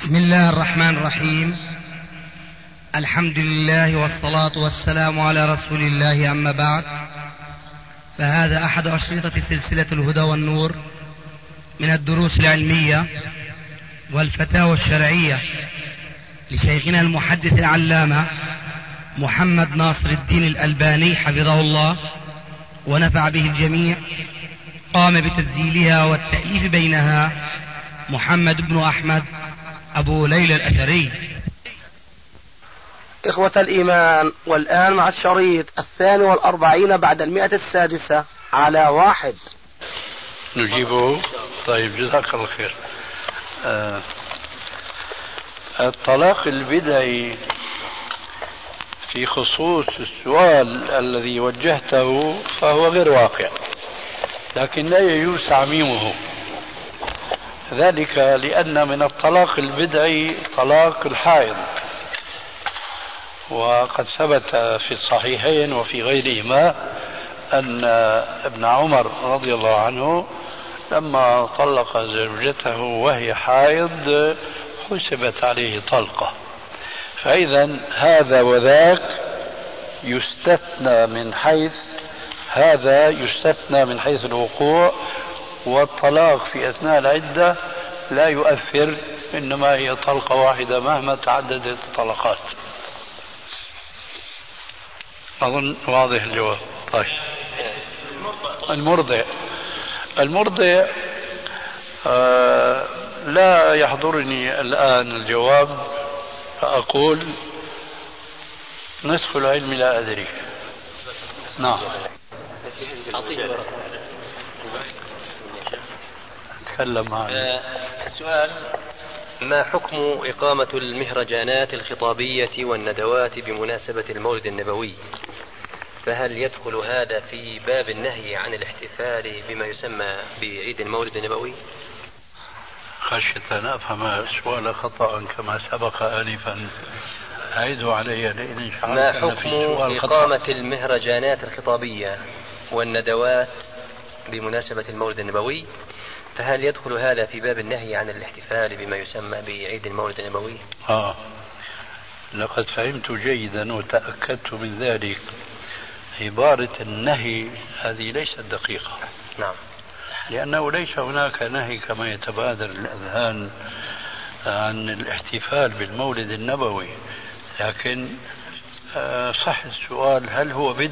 بسم الله الرحمن الرحيم. الحمد لله والصلاة والسلام على رسول الله، أما بعد، فهذا أحد أشرطة سلسلة الهدى والنور من الدروس العلمية والفتاوى الشرعية لشيخنا المحدث العلامة محمد ناصر الدين الألباني حفظه الله ونفع به الجميع. قام بتسجيلها والتأليف بينها محمد بن أحمد أبو ليلى الأثري. إخوة الإيمان، والآن مع الشريط 42 بعد 106 على 1. نجيبه. طيب، جزاك الله خير. الطلاق البدعي في خصوص السؤال الذي وجهته فهو غير واقع، لكن لا يجوز تعميمه، ذلك لأن من الطلاق البدعي طلاق الحائض، وقد ثبت في الصحيحين وفي غيرهما أن ابن عمر رضي الله عنه لما طلق زوجته وهي حائض حسبت عليه طلقة. فإذا هذا وذاك يستثنى من حيث هذا يستثنى من حيث الوقوع، والطلاق في أثناء العدة لا يؤثر، إنما هي طلقة واحدة مهما تعددت الطلقات. أظن واضح الجواب. طيب، المرضع لا يحضرني الآن الجواب، فأقول نصف العلم لا أدري. نعم، أتكلم معي. السؤال: ما حكم إقامة المهرجانات الخطابية والندوات بمناسبة المولد النبوي؟ فهل يدخل هذا في باب النهي عن الاحتفال بما يسمى بعيد المولد النبوي؟ خشية أن أفهم السؤال خطأ كما سبق آنفا، أعيده علي لأن ما حكم إقامة المهرجانات الخطابية والندوات بمناسبة المولد النبوي؟ فهل يدخل هذا في باب النهي عن الاحتفال بما يسمى بعيد المولد النبوي؟ لقد فهمت جيدا وتأكدت من ذلك. عبارة النهي هذه ليست دقيقة. نعم، لأنه ليس هناك نهي كما يتبادر الأذهان عن الاحتفال بالمولد النبوي، لكن صح السؤال: هل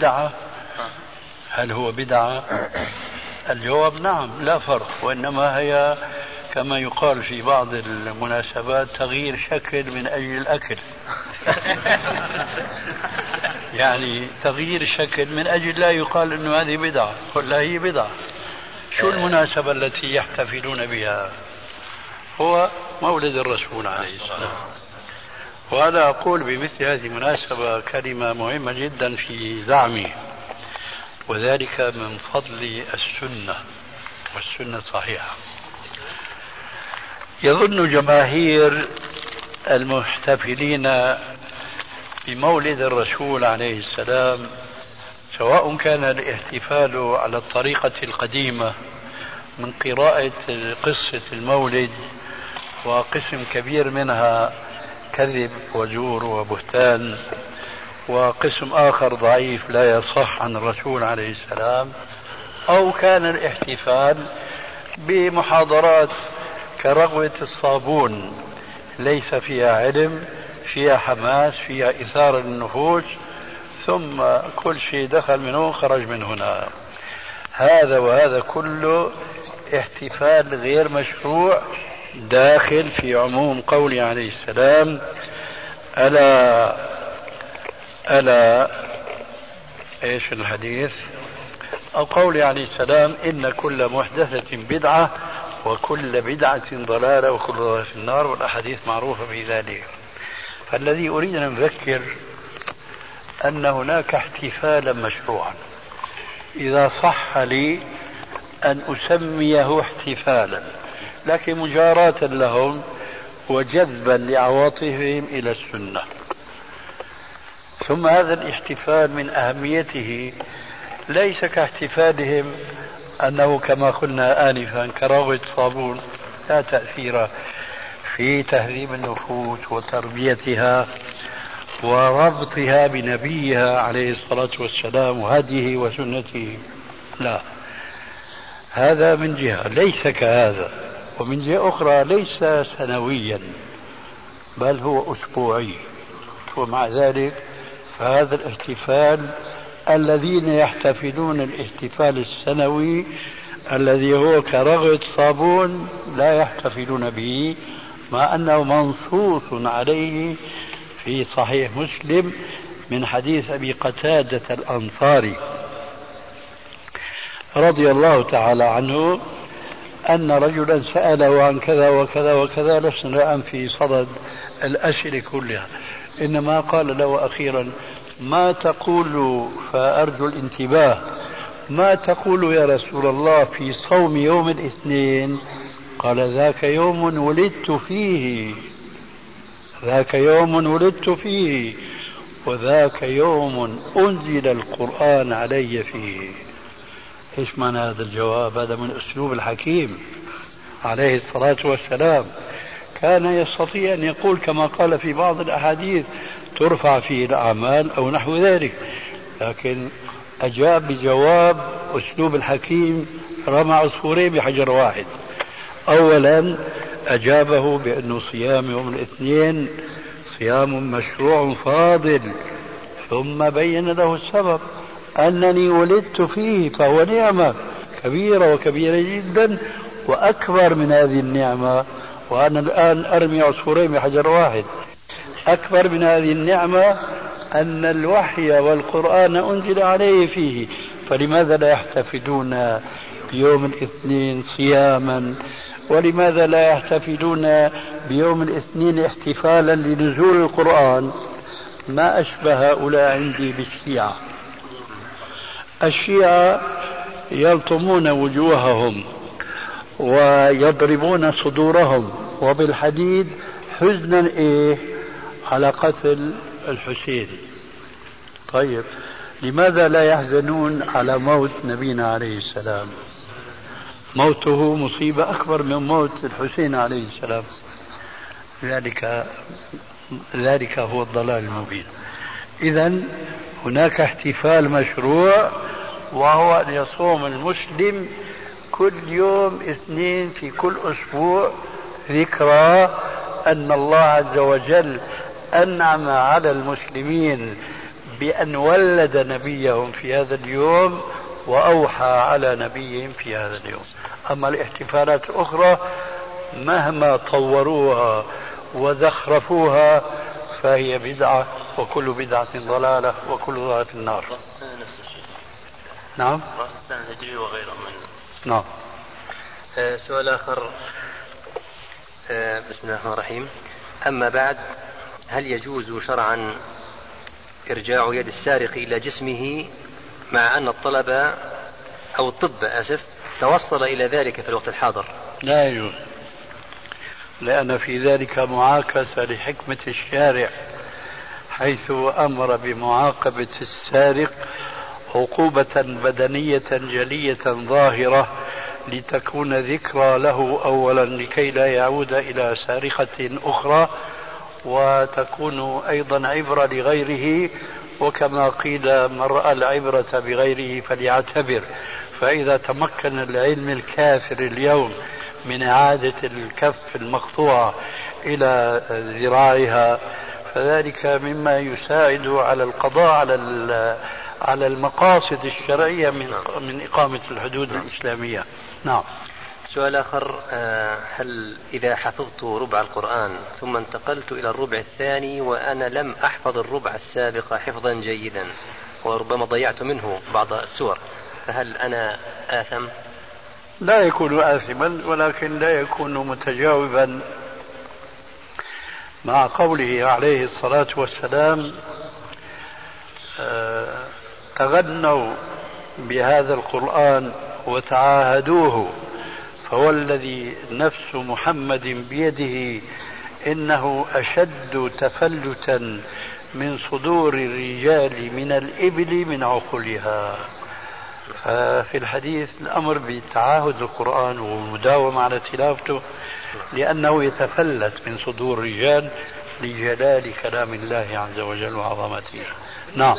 هو بدعة؟ الجواب نعم، لا فرق، وإنما هي كما يقال في بعض المناسبات تغيير شكل من أجل الأكل. يعني تغيير شكل من أجل لا يقال أنه هذه بدعة، ولا هي بدعة. شو المناسبة التي يحتفلون بها؟ هو مولد الرسول عليه السلام. وأنا أقول بمثل هذه المناسبة كلمة مهمة جدا في زعمي، وذلك من فضل السنة، والسنة صحيحة. يظن جماهير المحتفلين بمولد الرسول عليه السلام، سواء كان الاحتفال على الطريقة القديمة من قراءة قصة المولد، وقسم كبير منها كذب وزور وبهتان، وقسم آخر ضعيف لا يصح عن الرسول عليه السلام، أو كان الاحتفال بمحاضرات كرغوة الصابون ليس فيها علم، فيها حماس، فيها إثارة للنفوس، ثم كل شيء دخل من هنا خرج من هنا. وهذا كله احتفال غير مشروع، داخل في عموم قوله عليه السلام: ألا إيش الحديث؟ أو قوله عليه السلام: إن كل محدثة بدعة وكل بدعة ضلالة وكل ضلالة في النار، والأحاديث معروفة في ذلك. فالذي أريد أن أذكر أن هناك احتفالا مشروعا، إذا صح لي أن أسميه احتفالا، لكن مجاراة لهم وجذبا لعواطفهم إلى السنة. ثم هذا الاحتفال من أهميته ليس كاحتفالهم أنه كما قلنا آنفا كراغة صابون، لا تأثير في تهذيب النفوس وتربيتها وربطها بنبيها عليه الصلاة والسلام وهديه وسنته. لا، هذا من جهة ليس كهذا، ومن جهة أخرى ليس سنويا بل هو أسبوعي. ومع ذلك فهذا الاحتفال الذين يحتفلون الاحتفال السنوي الذي هو كرغد صابون لا يحتفلون به، مع أنه منصوص عليه في صحيح مسلم من حديث أبي قتادة الأنصاري رضي الله تعالى عنه أن رجلا سأله عن كذا وكذا وكذا، لسنا الآن في صدد الأسئلة كلها، إنما قال له أخيرا: ما تقول، فأرجو الانتباه، ما تقول يا رسول الله في صوم يوم الاثنين؟ قال: ذاك يوم ولدت فيه، ذاك يوم ولدت فيه، وذاك يوم أنزل القرآن علي فيه. إيش معنى هذا الجواب؟ هذا من أسلوب الحكيم عليه الصلاة والسلام. كان يستطيع أن يقول كما قال في بعض الأحاديث: ترفع فيه الأعمال أو نحو ذلك، لكن أجاب بجواب أسلوب الحكيم، رمى عصفورين بحجر واحد. أولا أجابه بأنه صيام يوم الاثنين صيام مشروع فاضل، ثم بين له السبب: أنني ولدت فيه، فهو نعمة كبيرة وكبيرة جدا، وأكبر من هذه النعمة، وأنا الآن أرمي عصفورين بحجر واحد. أكبر من هذه النعمة أن الوحي والقرآن أنزل عليه فيه، فلماذا لا يحتفلون بيوم الاثنين صياما؟ ولماذا لا يحتفلون بيوم الاثنين احتفالا لنزول القرآن؟ ما أشبه هؤلاء عندي بالشيعة. الشيعة يلطمون وجوههم ويضربون صدورهم وبالحديد حزنا على قتل الحسين. طيب، لماذا لا يحزنون على موت نبينا عليه السلام؟ موته مصيبة أكبر من موت الحسين عليه السلام. ذلك هو الضلال المبين. إذن هناك احتفال مشروع، وهو أن يصوم المسلم كل يوم اثنين في كل أسبوع ذكرى أن الله عز وجل أنعم على المسلمين بأن ولد نبيهم في هذا اليوم وأوحى على نبيهم في هذا اليوم. أما الاحتفالات الأخرى مهما طوروها وزخرفوها فهي بدعة، وكل بدعة ضلالة، وكل ضلالة في النار. نعم. نعم. سؤال آخر. بسم الله الرحمن الرحيم. أما بعد، هل يجوز شرعا إرجاع يد السارق إلى جسمه مع أن الطلبة أو الطب توصل إلى ذلك في الوقت الحاضر؟ لا يجوز، لأن في ذلك معاكسة لحكمة الشارع، حيث أمر بمعاقبة السارق عقوبة بدنية جلية ظاهرة لتكون ذكرى له أولا لكي لا يعود إلى سارقة أخرى، وتكون أيضا عبرة لغيره، وكما قيل: من رأى العبرة بغيره فليعتبر. فإذا تمكن العلم الكافر اليوم من إعادة الكف المقطوعة إلى ذراعها فذلك مما يساعد على القضاء على المقاصد الشرعية من إقامة الحدود الإسلامية. نعم. سؤال آخر. هل إذا حفظت ربع القرآن ثم انتقلت إلى الربع الثاني وأنا لم أحفظ الربع السابق حفظا جيدا وربما ضيعت منه بعض السور، فهل أنا آثم؟ لا يكون آثما، ولكن لا يكون متجاوبا مع قوله عليه الصلاة والسلام: تغنوا بهذا القرآن وتعاهدوه، فوالذي نفس محمد بيده إنه أشد تفلتا من صدور الرجال من الإبل من عقلها. ففي الحديث الأمر بتعاهد القرآن والمداومة على تلاوته لأنه يتفلت من صدور الرجال لجلال كلام الله عز وجل وعظمته. نعم.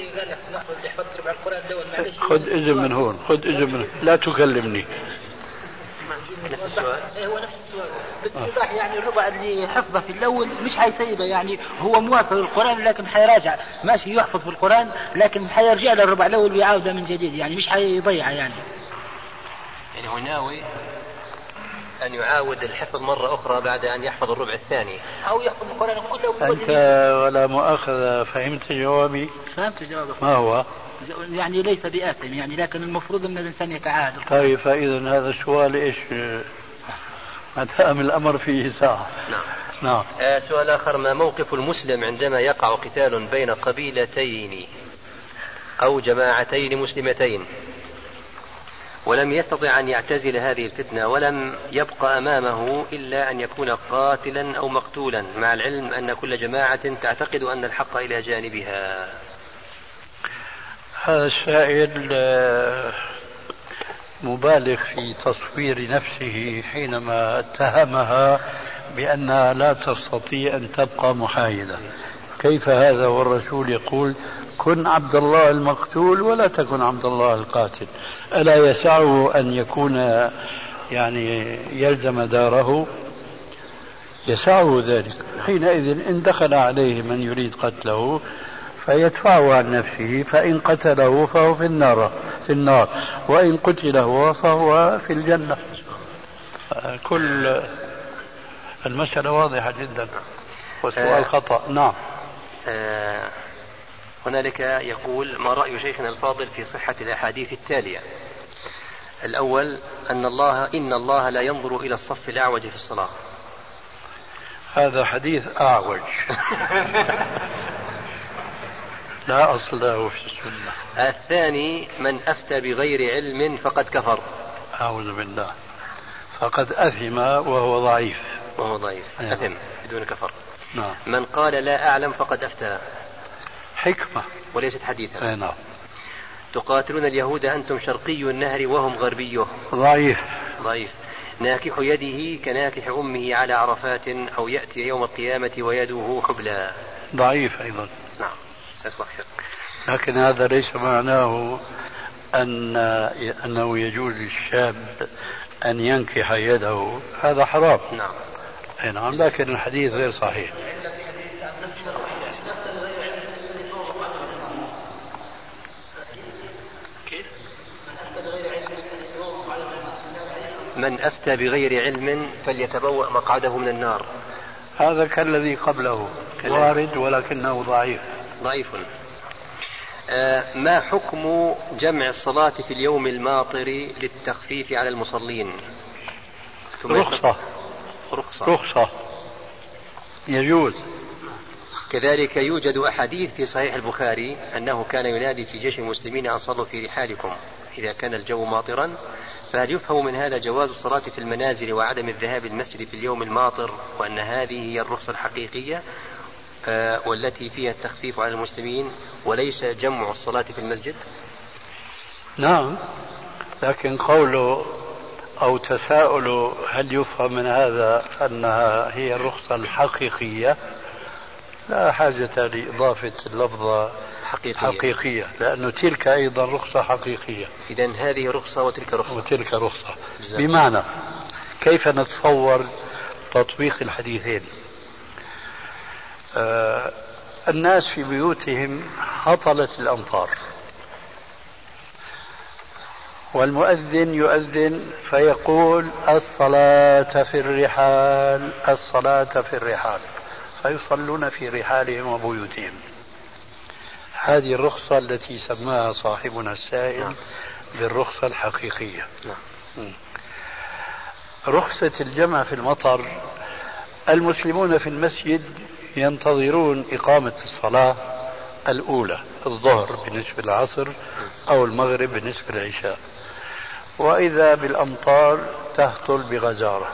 خذ إذن من هون، خذ إذن من هون. لا تكلمني. نفس السؤال. هو نفس السؤال بس يوضح يعني الربع اللي حفظه في الأول مش حيسيبه، يعني هو مواصل القرآن لكن حيراجع ماشي يحفظ في القرآن لكن حيرجع للربع الأول ويعاوده من جديد، يعني مش حيضيعه يعني هو ناوي أن يعاود الحفظ مرة أخرى بعد أن يحفظ الربع الثاني أو يحفظ القرآن كله. أنت ولا مؤاخذة فهمت جوابي؟ فهمت جوابك. ما هو؟ يعني ليس بآثم يعني، لكن المفروض أن الإنسان يتعاهد. طيب فإذا هذا السؤال إيش؟ ما دام الأمر فيه ساعة. نعم. نعم. سؤال آخر: ما موقف المسلم عندما يقع قتال بين قبيلتين أو جماعتين مسلمتين ولم يستطع أن يعتزل هذه الفتنة ولم يبقى أمامه إلا أن يكون قاتلا أو مقتولا، مع العلم أن كل جماعة تعتقد أن الحق إلى جانبها؟ هذا السائل مبالغ في تصوير نفسه حينما اتهمها بأنها لا تستطيع أن تبقى محايدة. كيف هذا والرسول يقول: كن عبد الله المقتول ولا تكن عبد الله القاتل. ألا يسعه أن يكون يعني يلزم داره؟ يسعه ذلك. حينئذ إن دخل عليه من يريد قتله فيدفعه عن نفسه، فإن قتله فهو في النار وإن قتل هو فهو في الجنة. كل المسألة واضحة جدا والسؤال خطأ. نعم. هنالك يقول: ما رأي شيخنا الفاضل في صحة الأحاديث التالية؟ الأول: إن الله لا ينظر إلى الصف الأعوج في الصلاة. هذا حديث أعوج لا أصل له في السنة. الثاني: من أفتى بغير علم فقد كفر. أعوذ بالله. فقد أثم وهو ضعيف. أثم بدون كفر. نعم. من قال لا أعلم فقد أفتى. حكمة وليست حديثا. نعم. تقاتلون اليهود أنتم شرقي النهر وهم غربيه. ضعيف. ناكح يده كناكح أمه على عرفات أو يأتي يوم القيامة ويده حبلى. ضعيف أيضا. نعم. لكن هذا ليس معناه أنه يجوز للشاب أن ينكح يده، هذا حرام. نعم. لكن الحديث غير صحيح. من أفتى بغير علم فليتبوأ مقعده من النار. هذا كالذي قبله وارد ولكنه ضعيف. ما حكم جمع الصلاة في اليوم الماطر للتخفيف على المصلين؟ رخصة يجوز. كذلك يوجد أحاديث في صحيح البخاري أنه كان ينادي في جيش المسلمين أن صلوا في رحالكم إذا كان الجو ماطرا، فهل يفهم من هذا جواز الصلاة في المنازل وعدم الذهاب المسجد في اليوم الماطر، وأن هذه هي الرخصة الحقيقية والتي فيها التخفيف على المسلمين وليس جمع الصلاة في المسجد؟ نعم، لكن قوله أو تساؤل هل يفهم من هذا أنها هي الرخصة الحقيقية، لا حاجة لإضافة اللفظة حقيقية لأنه تلك أيضا رخصة حقيقية. إذن هذه رخصة وتلك رخصة. بمعنى كيف نتصور تطبيق الحديثين؟ الناس في بيوتهم هطلت الأمطار والمؤذن يؤذن فيقول الصلاة في الرحال، الصلاة في الرحال، فيصلون في رحالهم وبيوتهم. هذه الرخصة التي سماها صاحبنا السائل بالرخصة الحقيقية. رخصة الجمع في المطر، المسلمون في المسجد ينتظرون إقامة الصلاة الأولى، الظهر بالنسبة للعصر أو المغرب بالنسبة للعشاء، وإذا بالأمطار تهطل بغزارة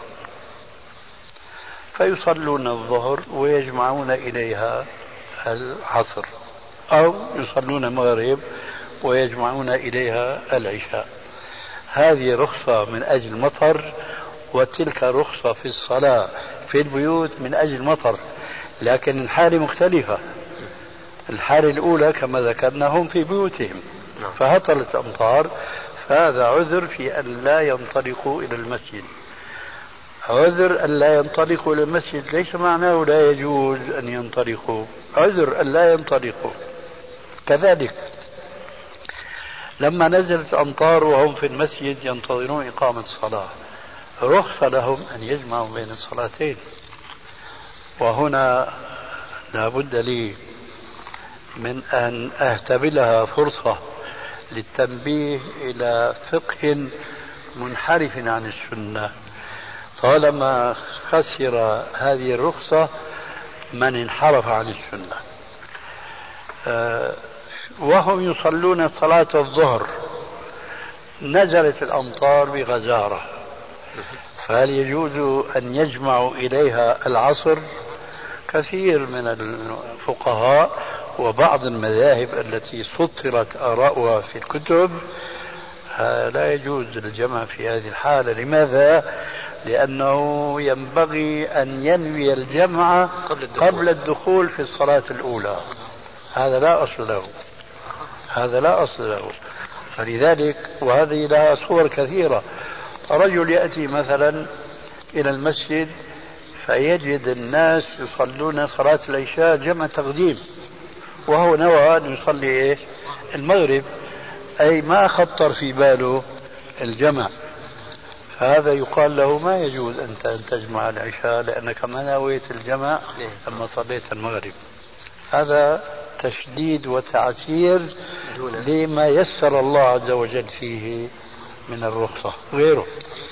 فيصلون الظهر ويجمعون إليها العصر، أو يصلون المغرب ويجمعون إليها العشاء. هذه رخصة من أجل المطر، وتلك رخصة في الصلاة في البيوت من أجل المطر، لكن الحالة مختلفة. الحالة الأولى كما ذكرنا هم في بيوتهم فهطلت أمطار، فهذا عذر في أن لا ينطلقوا إلى المسجد. عذر أن لا ينطلقوا إلى المسجد ليس معناه لا يجوز أن ينطلقوا، عذر أن لا ينطلقوا. كذلك لما نزلت أمطار وهم في المسجد ينتظرون إقامة الصلاة، رخص لهم أن يجمعوا بين الصلاتين. وهنا لا بد لي من أن أهتبلها فرصة للتنبيه إلى فقه منحرف عن السنة، طالما خسر هذه الرخصة من انحرف عن السنة. وهم يصلون صلاة الظهر نزلت الأمطار بغزارة، فهل يجوز أن يجمعوا إليها العصر؟ كثير من الفقهاء وبعض المذاهب التي سطرت آراؤها في الكتب لا يجوز الجمع في هذه الحالة. لماذا؟ لأنه ينبغي أن ينوي الجمع قبل الدخول في الصلاة الأولى. هذا لا أصل له، هذا لا أصل له. فلذلك وهذه لها صور كثيرة. رجل يأتي مثلا إلى المسجد فيجد الناس يصلون صلاة العشاء جمع تقديم، وهو نوى أن يصلي المغرب، أي ما خطر في باله الجمع. فهذا يقال له ما يجوز أنت أن تجمع العشاء لأنك ما نويت الجمع لما صليت المغرب. هذا تشديد وتعسير لما يسر الله عز وجل فيه من الرخصة غيره.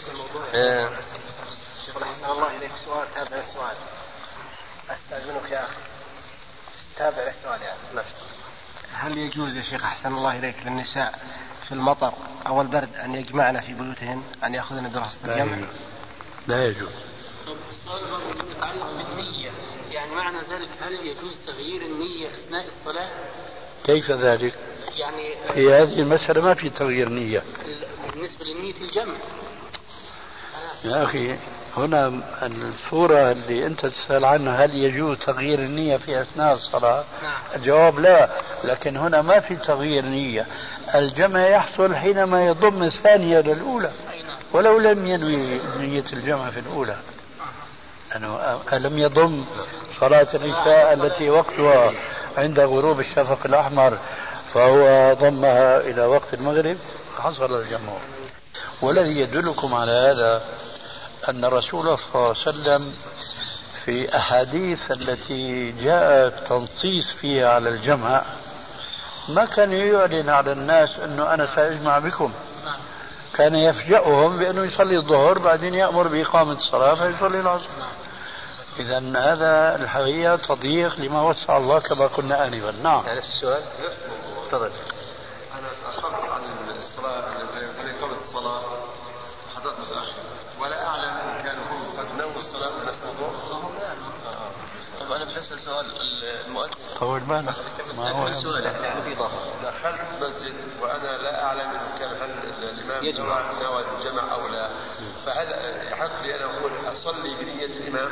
شيخ أحسن الله إليك، سؤال تابع السؤال، أستأذنك يا أخي تابع السؤال يعني. هل يجوز يا شيخ أحسن الله إليك للنساء في المطر أو البرد أن يجمعن في بيوتهن، أن يأخذن برخصة الجمع؟ لا يجوز. السؤال يتعلق بالنية، يعني معنى ذلك هل يجوز تغيير النية أثناء الصلاة؟ كيف ذلك؟ يعني في هذه المسألة ما في تغيير نية بالنسبة للنية الجمع. يا أخي هنا الصورة اللي أنت تسأل عنها هل يجوز تغيير النية في أثناء الصلاة؟ الجواب لا، لكن هنا ما في تغيير نية. الجمع يحصل حينما يضم الثانية للأولى ولو لم ينوي نية الجمع في الأولى. ألم يضم صلاة العشاء التي وقتها عند غروب الشفق الأحمر فهو ضمها إلى وقت المغرب، حصل الجمع. والذي يدلكم على هذا أن الرسول صلى الله عليه وسلم في أحاديث التي جاء تنصيص فيها على الجمع ما كان يعلن على الناس أنه أنا سأجمع بكم، كان يفجأهم بأنه يصلي الظهر بعدين يأمر بإقامة الصلاة فيصلي العصر. إذا هذا الحقيقة تضييق لما وسع الله كما قلنا آنفا. نعم. نفس السؤال. تفضل. أنا تأخرت عن الصلاة عن إقامة الصلاة حضرت متأخر ولا أعلم إن كانوا هم قد نووا الصلاة ونفس الظهر. طب أنا بسأل سؤال المؤذن. طول بالك. ما هو السؤال في ضابط. دخلت المسجد وأنا لا أعلم إن كان هل الإمام نوى الجمع أو لا، فهل يحق لي أن أقول أصلي بنية الإمام؟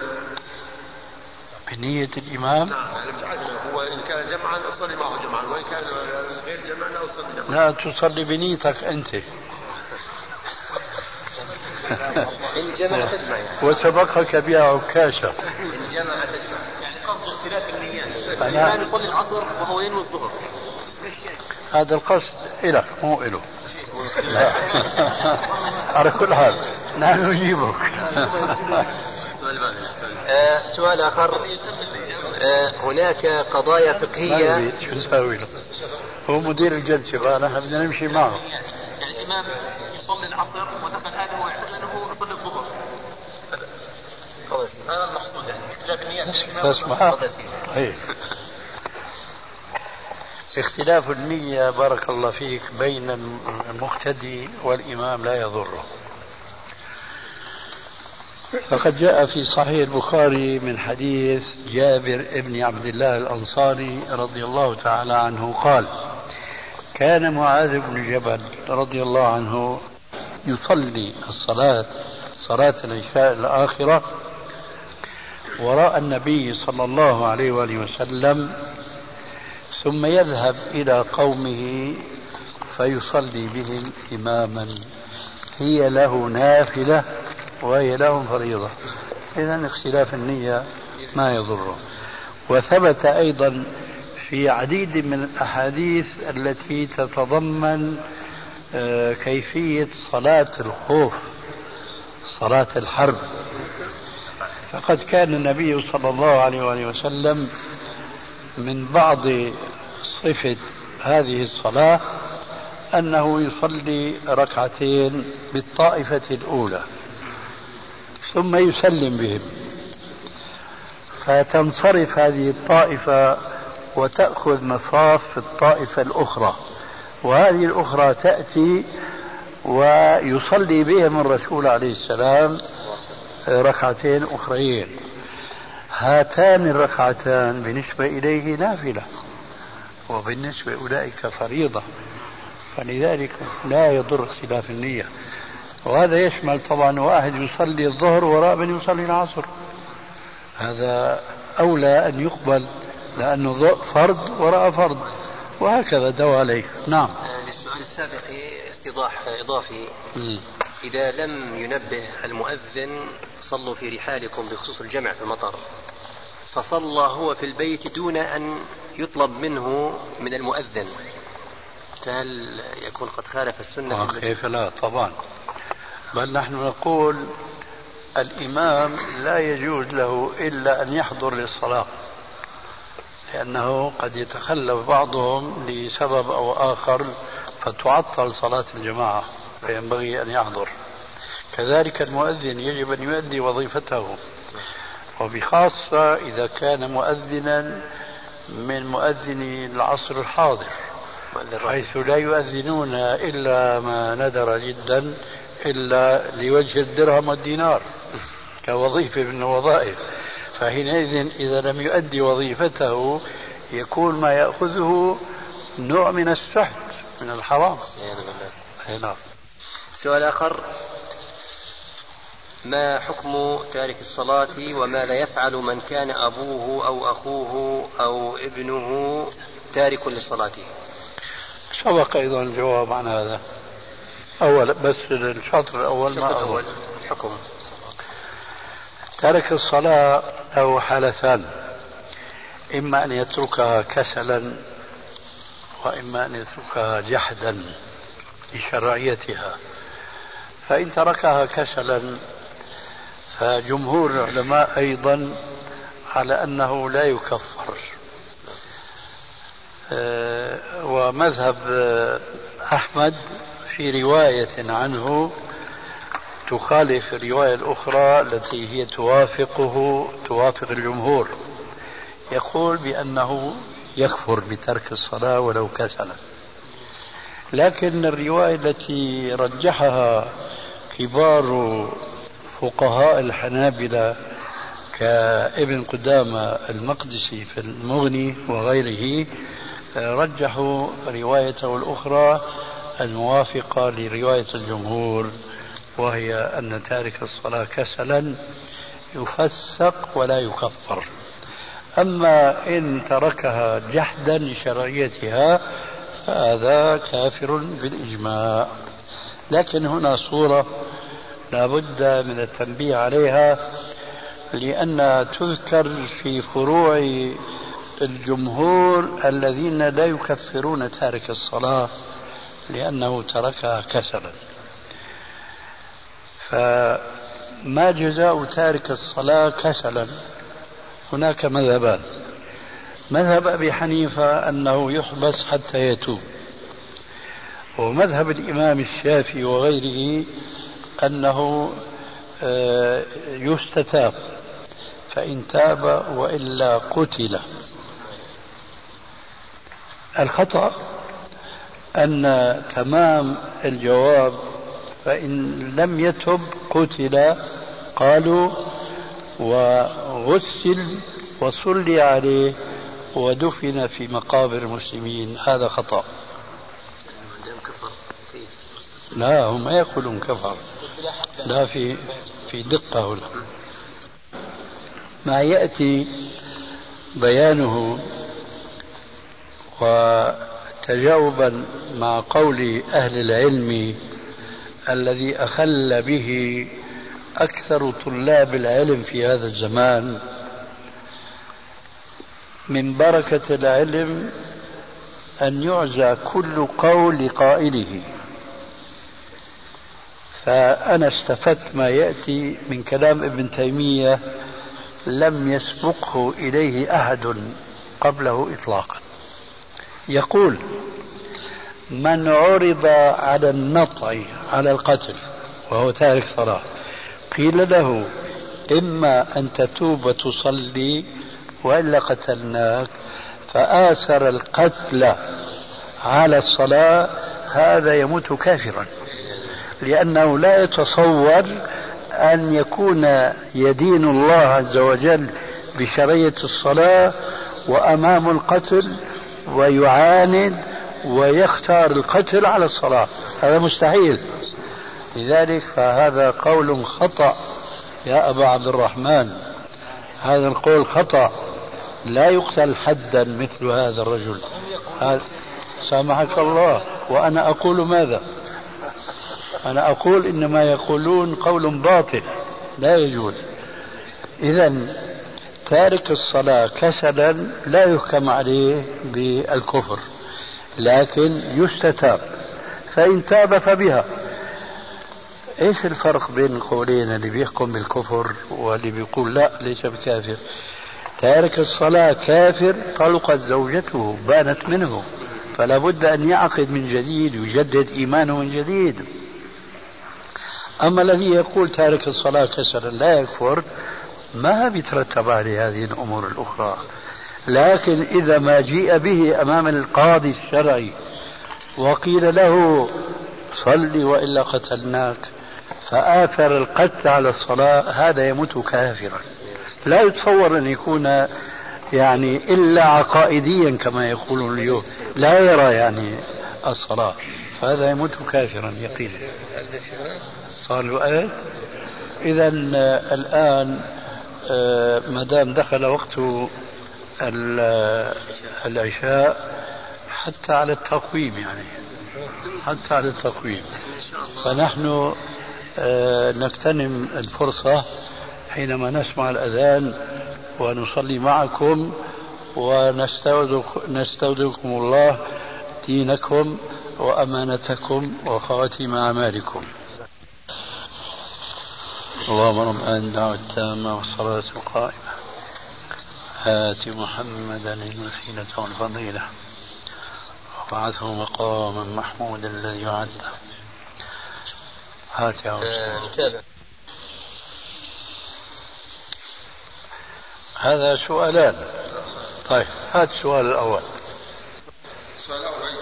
بنية الإمام؟ نعم. هو إن كان جمعا أصلي معه جمعا، وإن كان غير جمعا لا أصلي جمعا. لا تصلي بنيتك أنت. إن جمع تجمع. وسبقك بها عكاشة. إن جمع تجمع. يعني قصد اختلاف النيات. الإمام يصلي العصر وهو ينوي الظهر. هذا القصد إلك مو إله. على كل حال نحن نجيبك. سؤال آخر. هناك قضايا فقهية. شو نسوي له؟ هو مدير الجلسة بقى نحن بدنا نمشي معه. يعني الإمام يصلي العصر ودخل هذا هو يعتقد أنه يصلي الظهر. هذا المقصود يعني اختلاف النيات. تسمع؟ أي. اختلاف النية بارك الله فيك بين المقتدي والإمام لا يضره. فقد جاء في صحيح البخاري من حديث جابر بن عبد الله الأنصاري رضي الله تعالى عنه قال: كان معاذ بن جبل رضي الله عنه يصلي صلاة العشاء الآخرة وراء النبي صلى الله عليه وآله وسلم، ثم يذهب إلى قومه فيصلي بهم إماما، هي له نافلة وهي لهم فريضة. إذن اختلاف النية ما يضره. وثبت أيضا في عديد من الأحاديث التي تتضمن كيفية صلاة الخوف، صلاة الحرب. فقد كان النبي صلى الله عليه وآله وسلم من بعض صفة هذه الصلاة أنه يصلي ركعتين بالطائفة الأولى ثم يسلم بهم، فتنصرف هذه الطائفة وتأخذ مصاف الطائفة الأخرى، وهذه الأخرى تأتي ويصلي بهم الرسول عليه السلام ركعتين أخرين. هاتان الركعتان بالنسبة إليه نافلة وبالنسبة أولئك فريضة، فلذلك لا يضر اختلاف النية. وهذا يشمل طبعا واحد يصلي الظهر وراء من يصلي العصر، هذا أولى أن يقبل لأنه فرض وراء فرض، وهكذا دوا عليه. نعم. للسؤال السابق استيضاح إضافي. إذا لم ينبه المؤذن صلوا في رحالكم بخصوص الجمع في المطر، فصلى هو في البيت دون أن يطلب منه من المؤذن، فهل يكون قد خالف السنة؟ كيف لا؟ طبعا، بل نحن نقول الإمام لا يجوز له إلا أن يحضر للصلاة، لأنه قد يتخلف بعضهم لسبب أو آخر فتعطل صلاة الجماعة، فينبغي أن يحضر. كذلك المؤذن يجب أن يؤدي وظيفته، وبخاصة إذا كان مؤذنا من مؤذني العصر الحاضر، حيث لا يؤذنون إلا ما ندر جدا إلا لوجه الدرهم والدينار كوظيفة من الوظائف، فحينئذ إذا لم يؤدي وظيفته يكون ما يأخذه نوع من السحت من الحرام. نعم. سؤال آخر: ما حكم تارك الصلاة وما لا يفعل من كان أبوه أو أخوه أو ابنه تارك للصلاة؟ سبق أيضا الجواب عن هذا أول، بس الشطر الأول ما أول. الحكم: تارك الصلاة له حالتان: إما أن يتركها كسلا، وإما أن يتركها جحدا لشرعيتها. فإن تركها كسلا فجمهور العلماء أيضا على أنه لا يكفر، ومذهب أحمد في رواية عنه تخالف الرواية الأخرى التي هي توافق الجمهور، يقول بأنه يكفر بترك الصلاة ولو كسلا. لكن الرواية التي رجحها كبار فقهاء الحنابلة كابن قدامة المقدسي في المغني وغيره رجحوا روايته الأخرى الموافقة لرواية الجمهور، وهي أن تارك الصلاة كسلا يفسق ولا يكفر. أما إن تركها جحدا لشرعيتها فهذا كافر بالإجماع. لكن هنا صورة لا بد من التنبيه عليها، لأنها تذكر في فروع الجمهور الذين لا يكفرون تارك الصلاة لأنه تركها كسلا. فما جزاء تارك الصلاة كسلا؟ هناك مذهبان: مذهب أبي حنيفة أنه يحبس حتى يتوب، ومذهب الإمام الشافعي وغيره أنه يستتاب، فإن تاب وإلا قتل. الخطأ أن تمام الجواب فإن لم يتب قتل، قالوا وغسل وصلي عليه ودفن في مقابر المسلمين. هذا خطأ. لا، هم ما يقولون كفر، لا، في دقة هنا ما يأتي بيانه. وتجاوبا مع قول أهل العلم الذي أخل به أكثر طلاب العلم في هذا الزمان، من بركة العلم أن يعزى كل قول لقائله. فأنا استفدت ما يأتي من كلام ابن تيمية لم يسبقه إليه أحد قبله إطلاقا. يقول: من عرض على النطع على القتل وهو تارك صلاة قيل له: إما أن تتوب تصلي وإلا قتلناك، فآثر القتل على الصلاة، هذا يموت كافرا، لأنه لا يتصور أن يكون يدين الله عز وجل بشريعة الصلاة وأمام القتل ويعاند ويختار القتل على الصلاة، هذا مستحيل. لذلك فهذا قول خطأ يا أبا عبد الرحمن، هذا القول خطأ، لا يقتل حدا مثل هذا الرجل. سامحك الله. وأنا أقول ماذا؟ أنا أقول إنما يقولون قول باطل لا يجوز. إذن تارك الصلاة كسلا لا يحكم عليه بالكفر، لكن يستتاب، فإن تاب فبها. ايش الفرق بين القولين، اللي بيحكم بالكفر واللي بيقول لا ليس بكافر؟ تارك الصلاة كافر، طلقت زوجته، بانت منه، فلا بد أن يعقد من جديد ويجدد إيمانه من جديد. أما الذي يقول تارك الصلاة كسلا لا يكفر، ما بيترتب عليه هذه الأمور الأخرى. لكن إذا ما جيء به أمام القاضي الشرعي وقيل له صل وإلا قتلناك، فآثر القتل على الصلاة، هذا يموت كافرا، لا يتصور أن يكون يعني إلا عقائديا كما يقولون اليوم، لا يرى يعني الصلاة، فهذا يموت كافرا يقينا. قالوا ايه؟ إذا الآن ما دام دخل وقت العشاء حتى على التقويم، يعني حتى على التقويم، فنحن نغتنم الفرصة حينما نسمع الأذان ونصلي معكم، ونستودعكم الله دينكم وأمانتكم وخواتيم أعمالكم. اللهم رب الدعوة التامة والصلاة القائمة آت محمدا الوسيلة والفضيلة وابعثه مقاما محمودا الذي وعده. هات يا أستاذ. هذا سؤالان. طيب هات السؤال الأول. السؤال الأول: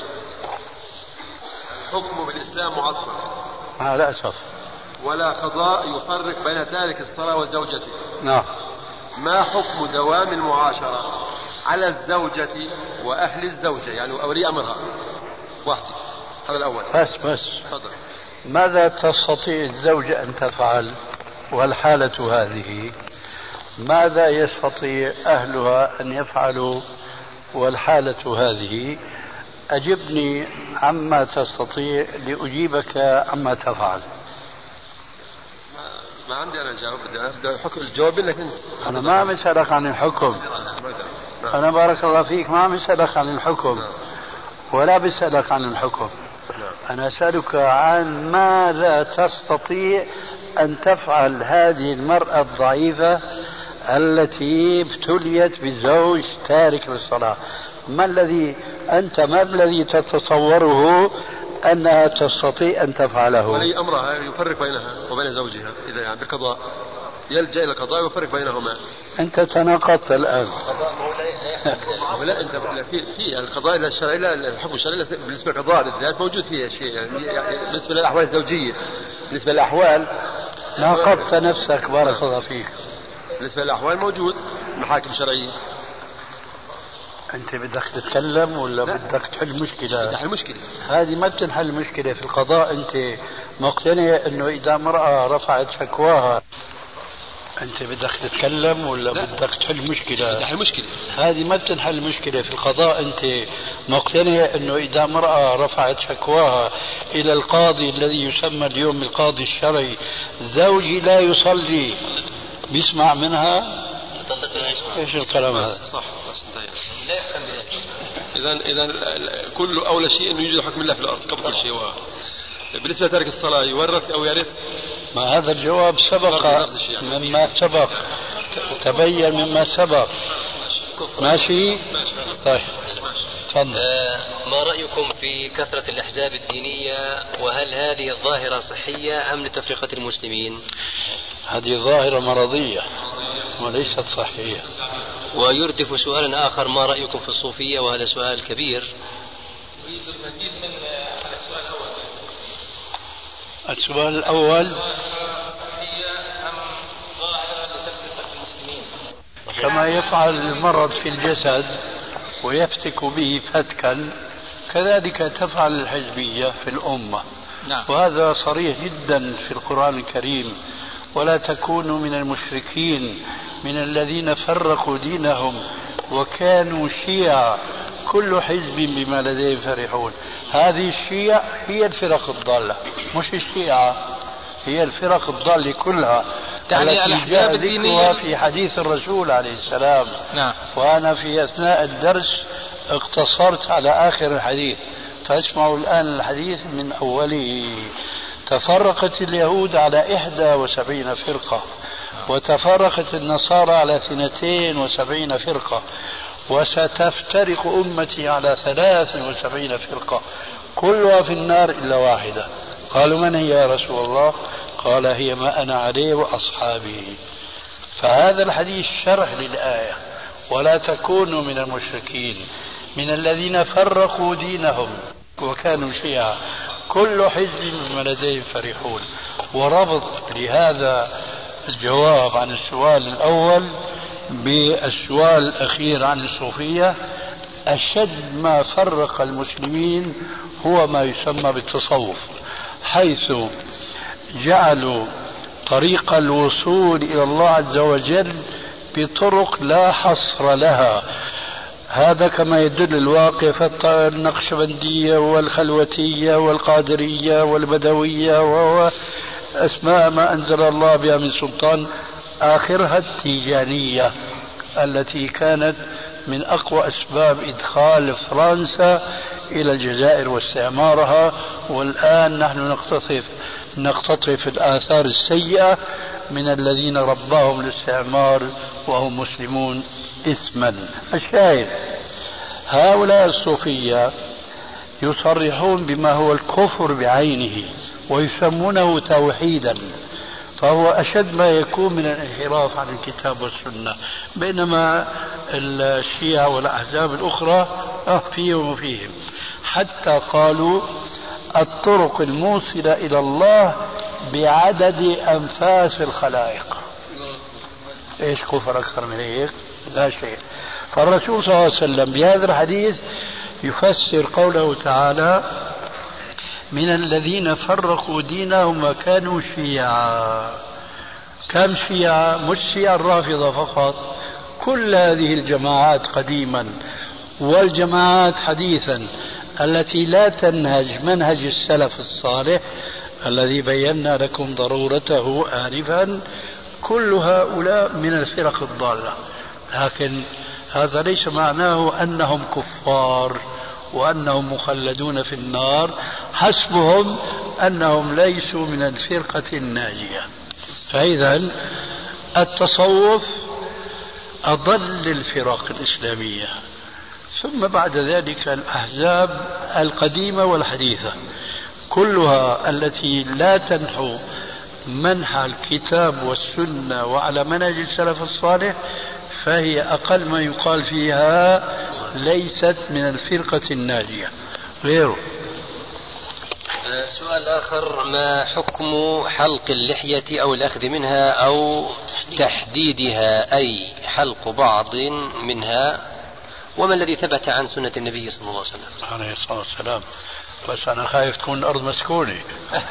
الحكم بالإسلام معطل لا أسف ولا قضاء يفرق بين تارك الصلاة وزوجته. نعم. ما حكم دوام المعاشرة على الزوجة وأهل الزوجة، يعني أولي أمرها وحدي؟ هذا الأول. بس تفضل. ماذا تستطيع الزوجة أن تفعل والحالة هذه؟ ماذا يستطيع أهلها أن يفعلوا والحالة هذه؟ أجبني عما تستطيع لأجيبك عما تفعل. ما عندي أنا جواب، بدي الحكم الجواب لك أنت. أنا ما عم أسألك عن الحكم. أنا بارك الله فيك ما عم أسألك عن الحكم ولا بسألك عن الحكم. أنا أسألك عن ماذا تستطيع أن تفعل هذه المرأة الضعيفة التي ابتليت بزوج تارك للصلاة. ما الذي تتصوره أنها تستطيع أن تفعله؟ ولي أمرها يفرق بينها وبين زوجها، إذا يعني بالقضاء يلجأ إلى القضاء ويفرق بينهما. أنت تناقضت الآن. لا أنت في القضاء الشرعي، لا الحكم الشرعي بالنسبة للقضاء بالذات موجود فيه شيء، يعني بالنسبة للأحوال الزوجية، بالنسبة للأحوال ناقضت نفسك بارك الله فيك. بالنسبة للأحوال موجود محاكم شرعية. أنت بدك تتكلم ولا بدك تحل مشكلة؟ بدك تحل مشكلة. هذه ما بتنحل مشكلة في القضاء. أنت مقتنع أنه إذا امرأة رفعت شكواها أنت بدك تتكلم ولا بدك تحل مشكلة؟ بدك تحل مشكلة. هذه ما بتنحل مشكلة في القضاء. أنت مقتنع أنه إذا امرأة رفعت شكواها إلى القاضي الذي يسمى اليوم القاضي الشرعي، زوجي لا يصلي، بيسمع منها؟ ايش الكلام هذا؟ صح بس لا يفهم بذلك. اذا كل اولى شيء انه يوجد حكم الله في الارض قبل كل شيء. بالنسبه لتارك الصلاه يورث او يرث؟ ما هذا الجواب سبق مما سبق، تبين مما سبق. ماشي طيب تفضل. ما رايكم في كثره الاحزاب الدينيه، وهل هذه الظاهره صحيه ام لتفرقه المسلمين؟ هذه ظاهره مرضيه وليست صحية. ويردف سؤالا آخر: ما رأيكم في الصوفية؟ وهذا سؤال كبير. السؤال الأول كما يفعل المرض في الجسد ويفتك به فتكا، كذلك تفعل الحزبية في الأمة. نعم. وهذا صريح جدا في القرآن الكريم: ولا تكونوا من المشركين من الذين فرقوا دينهم وكانوا شيعا كل حزب بما لديهم فرحون. هذه الشيع هي الفرق الضالة، مش الشيعة، هي الفرق الضالة كلها التي جاء ذكرها في حديث الرسول عليه السلام. نعم. وأنا في أثناء الدرس اقتصرت على آخر الحديث، فاسمعوا الآن الحديث من أوله. تفرقت اليهود على 71 فرقة، وتفرقت النصارى على 72 فرقة، وستفترق أمتي على 73 فرقة، كلها في النار إلا واحدة. قالوا: من هي يا رسول الله؟ قال: هي ما أنا عليه وأصحابي. فهذا الحديث شرح للآية: ولا تكونوا من المشركين من الذين فرقوا دينهم وكانوا شيعا كل حزب بما لديهم فرحون. وربط لهذا الجواب عن السؤال الأول بالسؤال الأخير عن الصوفية: أشد ما فرق المسلمين هو ما يسمى بالتصوف، حيث جعلوا طريق الوصول إلى الله عز وجل بطرق لا حصر لها. هذا كما يدل الواقع في النقشبندية والخلوتية والقادرية والبدوية وأسماء ما أنزل الله بها من سلطان، آخرها التيجانية التي كانت من أقوى أسباب إدخال فرنسا إلى الجزائر واستعمارها. والآن نحن نقتطف الآثار السيئة من الذين رباهم الاستعمار وهم مسلمون اسما. الشاهد: هؤلاء الصوفية يصرحون بما هو الكفر بعينه ويسمونه توحيدا، فهو أشد ما يكون من الانحراف عن الكتاب والسنة، بينما الشيعة والأحزاب الأخرى فيهم وفيهم. حتى قالوا: الطرق الموصلة إلى الله بعدد أنفاس الخلائق. إيش كفر أكثر من هيك؟ لا شيء. فالرسول صلى الله عليه وسلم بهذا الحديث يفسر قوله تعالى: من الذين فرقوا دينهم وكانوا شيعا. كم شيعا؟ مش شيعا الرافضة فقط، كل هذه الجماعات قديما والجماعات حديثا التي لا تنهج منهج السلف الصالح الذي بينا لكم ضرورته آنفا، كل هؤلاء من الفرق الضالة. لكن هذا ليس معناه أنهم كفار وأنهم مخلدون في النار، حسبهم أنهم ليسوا من الفرقة الناجية. فإذا التصوف أضل الفرق الإسلامية، ثم بعد ذلك الأحزاب القديمة والحديثة كلها التي لا تنحو منحى الكتاب والسنة وعلى منهج السلف الصالح، فهي أقل ما يقال فيها ليست من الفرقة الناجية. غيره. سؤال آخر: ما حكم حلق اللحية أو الأخذ منها أو تحديدها، أي حلق بعض منها وما الذي ثبت عن سنة النبي صلى الله عليه وسلم؟ عليه الصلاة والسلام. بس أنا خايف تكون الأرض مسكونة.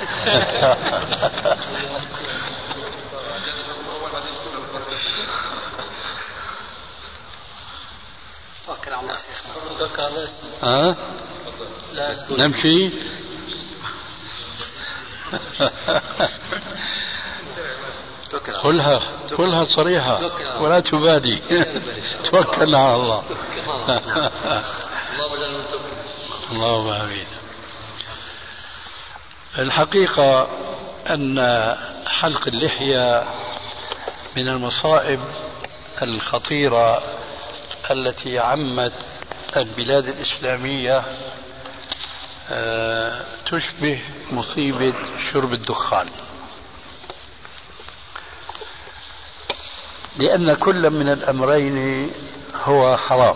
توكل على الله شيخنا. نمشي. كلها صريحة ولا تبادي. توكل على الله. اللهم آمين. الحقيقة أن حلق اللحية من المصائب الخطيرة التي عمت البلاد الإسلامية، تشبه مصيبة شرب الدخان، لأن كل من الأمرين هو حرام.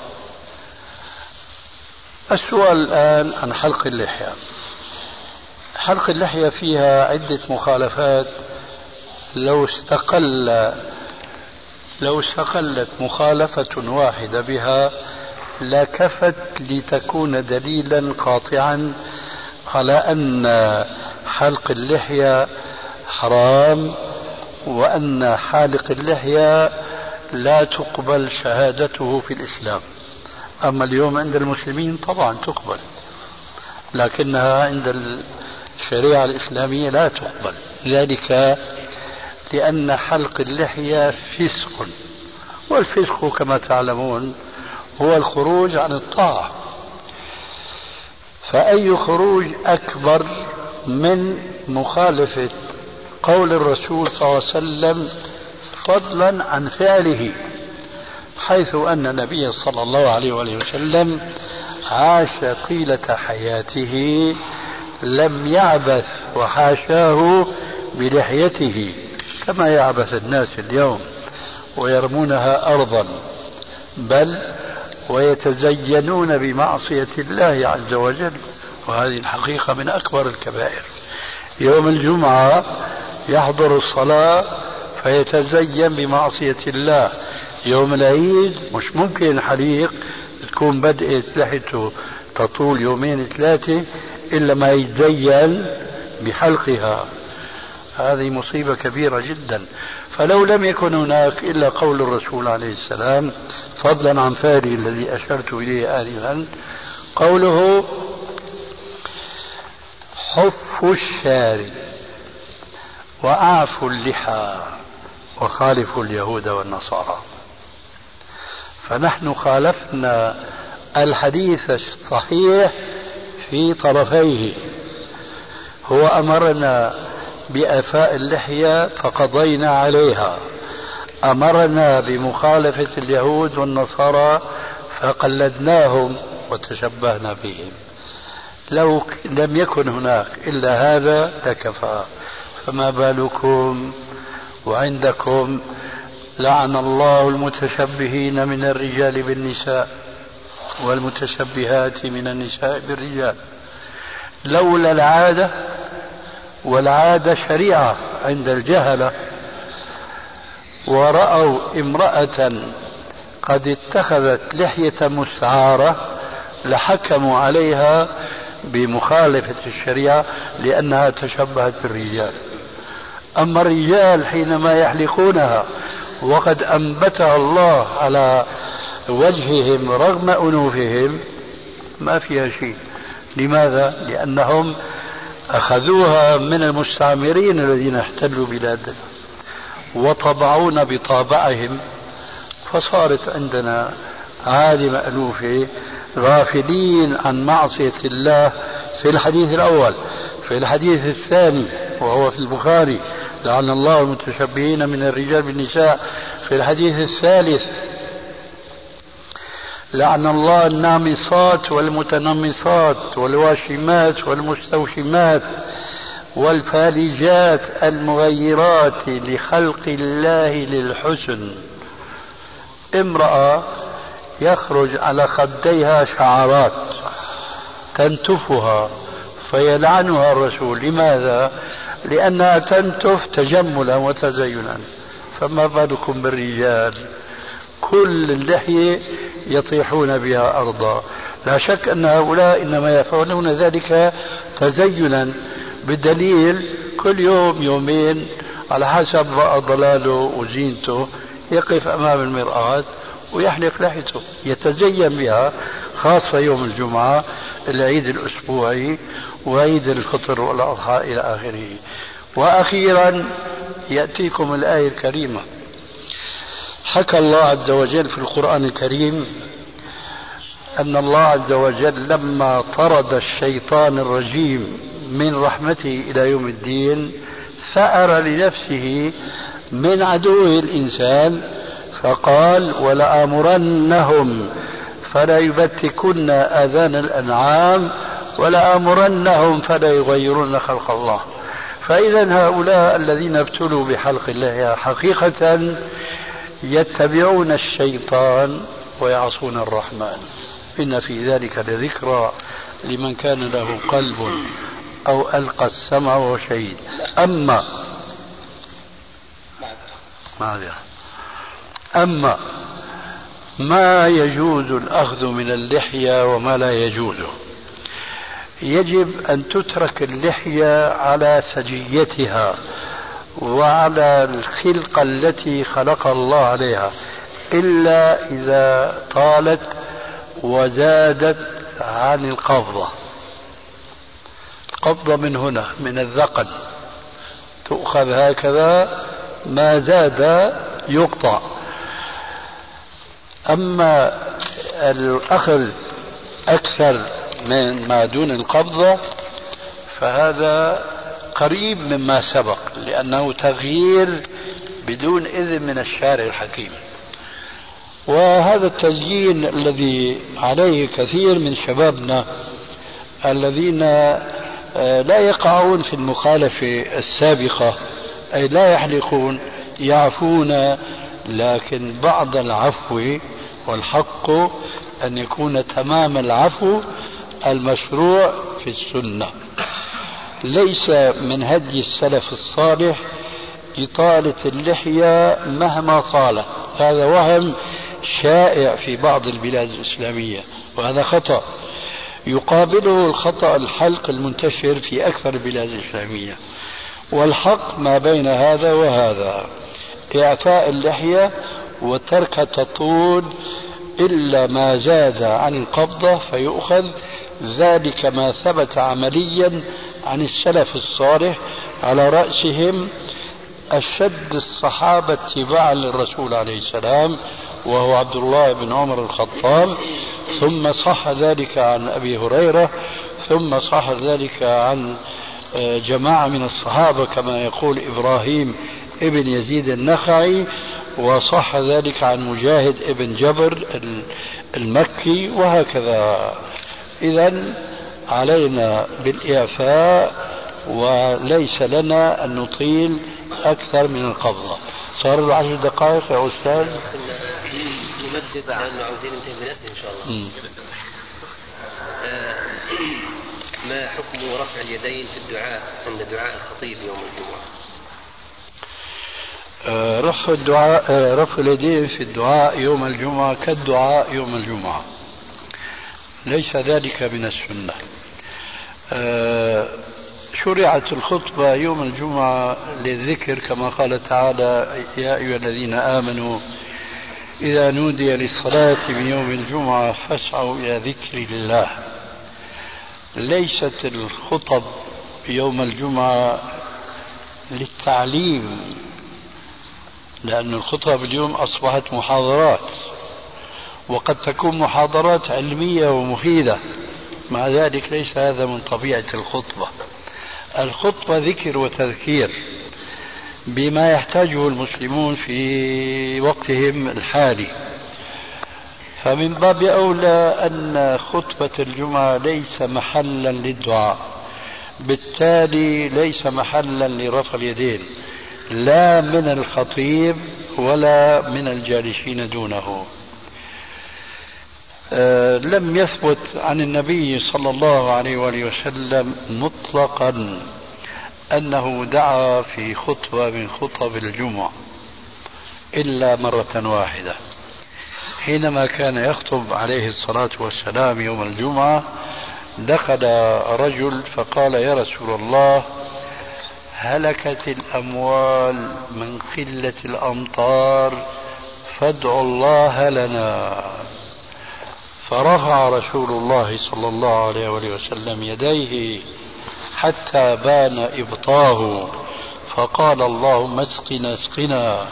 السؤال الآن عن حلق اللحية. حلق اللحية فيها عدة مخالفات. لو استقلت مخالفة واحدة بها لكفت لتكون دليلا قاطعا على أن حلق اللحية حرام، وأن حالق اللحية لا تقبل شهادته في الإسلام. أما اليوم عند المسلمين طبعا تقبل، لكنها عند الشريعة الإسلامية لا تقبل، ذلك لأن حلق اللحية فسق، والفسق كما تعلمون هو الخروج عن الطاعة. فأي خروج أكبر من مخالفة قول الرسول صلى الله عليه وسلم فضلا عن فعله، حيث أن النبي صلى الله عليه وسلم عاش طيلة حياته لم يعبث وحاشاه بلحيته كما يعبث الناس اليوم ويرمونها أرضا، بل ويتزينون بمعصية الله عز وجل، وهذه الحقيقة من أكبر الكبائر. يوم الجمعة يحضر الصلاة فيتزين بمعصية الله، يوم العيد مش ممكن حليق تكون بدأت لحيته تطول يومين ثلاثة إلا ما يتزين بحلقها. هذه مصيبة كبيرة جدا. فلو لم يكن هناك إلا قول الرسول عليه السلام فضلا عن فعله الذي أشرت إليه آنفا، قوله حفوا الشارب وأعفوا اللحى وخالفوا اليهود والنصارى. فنحن خالفنا الحديث الصحيح في طرفيه. هو أمرنا بإعفاء اللحية فقضينا عليها، أمرنا بمخالفة اليهود والنصارى فقلدناهم وتشبهنا بهم. لو لم يكن هناك إلا هذا لكفى، فما بالكم وعندكم لعن الله المتشبهين من الرجال بالنساء والمتشبهات من النساء بالرجال. لولا العادة، والعادة شريعة عند الجهلة، ورأوا امرأة قد اتخذت لحية مستعارة لحكموا عليها بمخالفة الشريعة لأنها تشبهت بالرجال. أما الرجال حينما يحلقونها وقد أنبتها الله على وجههم رغم أنوفهم ما فيها شيء. لماذا؟ لأنهم أخذوها من المستعمرين الذين احتلوا بلادنا وطبعونا بطابعهم، فصارت عندنا عادة مألوفة غافلين عن معصية الله. في الحديث الأول، في الحديث الثاني وهو في البخاري لعن الله المتشبهين من الرجال بالنساء. في الحديث الثالث لعن الله النامصات والمتنمصات والواشمات والمستوشمات والفالجات المغيرات لخلق الله للحسن. امرأة يخرج على خديها شعرات تنتفها فيلعنها الرسول. لماذا؟ لأنها تنتف تجملا وتزينا. فما بالكم بالرجال؟ كل اللحية يطيحون بها أرضا. لا شك أن هؤلاء إنما يفعلون ذلك تزينا، بالدليل كل يوم يومين على حسب ضلاله وزينته يقف أمام المرآة ويحلق لحيته يتزين بها، خاصة يوم الجمعة العيد الأسبوعي وعيد الفطر والأضحى إلى آخره. وأخيرا يأتيكم الآية الكريمة. حكى الله عز وجل في القرآن الكريم أن الله عز وجل لما طرد الشيطان الرجيم من رحمته إلى يوم الدين ثأر لنفسه من عدوه الإنسان فقال ولآمرنهم فلا يبتكن آذان الأنعام ولآمرنهم فلا يغيرن خلق الله. فإذا هؤلاء الذين ابتلوا بحلق الله حقيقة يتبعون الشيطان ويعصون الرحمن. إن في ذلك لذكرى لمن كان له قلب أو ألقى السمع وهو شهيد. أما ما يجوز الأخذ من اللحية وما لا يجوز، يجب أن تترك اللحية على سجيتها وعلى الخلقة التي خلق الله عليها، إلا إذا طالت وزادت عن القبضة. القبضة من هنا من الذقن تؤخذ هكذا، ما زاد يقطع. أما الأخذ أكثر من ما دون القبضة فهذا قريب مما سبق، لأنه تغيير بدون إذن من الشارع الحكيم. وهذا التزيين الذي عليه كثير من شبابنا الذين لا يقعون في المخالفة السابقة، أي لا يحلقون يعفون، لكن بعض العفو والحق أن يكون تمام العفو المشروع في السنة. ليس من هدي السلف الصالح إطالة اللحية مهما طالت، هذا وهم شائع في بعض البلاد الإسلامية وهذا خطأ. يقابله الخطأ الحلق المنتشر في أكثر البلاد الإسلامية، والحق ما بين هذا وهذا، إعفاء اللحية وتركها تطول إلا ما زاد عن القبضة فيؤخذ. ذلك ما ثبت عمليا عن السلف الصالح، على رأسهم أشد الصحابة اتباعا للرسول عليه السلام وهو عبد الله بن عمر الخطاب، ثم صح ذلك عن أبي هريرة، ثم صح ذلك عن جماعة من الصحابة كما يقول إبراهيم ابن يزيد النخعي، وصح ذلك عن مجاهد ابن جبر المكي، وهكذا. إذن علينا بالإعفاء وليس لنا أن نطيل أكثر من القبضة. صار 10 دقائق يا أستاذ. نمدد لأنه عاوزين ننتهي من الأسئلة إن شاء الله. ما حكم رفع اليدين في الدعاء عند دعاء الخطيب يوم الجمعة؟ رفع اليدين في الدعاء يوم الجمعة كالدعاء يوم الجمعة، ليس ذلك من السنة. شرعت الخطبة يوم الجمعة للذكر كما قال تعالى يا أيها الذين آمنوا إذا نودي للصلاة من يوم الجمعة فاسعوا إلى ذكر الله. ليست الخطب يوم الجمعة للتعليم، لأن الخطب اليوم أصبحت محاضرات، وقد تكون محاضرات علمية ومفيدة، مع ذلك ليس هذا من طبيعة الخطبة. الخطبة ذكر وتذكير بما يحتاجه المسلمون في وقتهم الحالي، فمن باب أولى أن خطبة الجمعة ليس محلا للدعاء، بالتالي ليس محلا لرفع اليدين لا من الخطيب ولا من الجالسين دونه. لم يثبت عن النبي صلى الله عليه وآله وسلم مطلقا أنه دعا في خطبة من خطب الجمعة إلا مرة واحدة، حينما كان يخطب عليه الصلاة والسلام يوم الجمعة دخل رجل فقال: يا رسول الله، هلكت الأموال من قلة الأمطار فادعوا الله لنا. فرفع رسول الله صلى الله عليه وسلم يديه حتى بان إبطاه فقال: اللهم اسقنا اسقنا.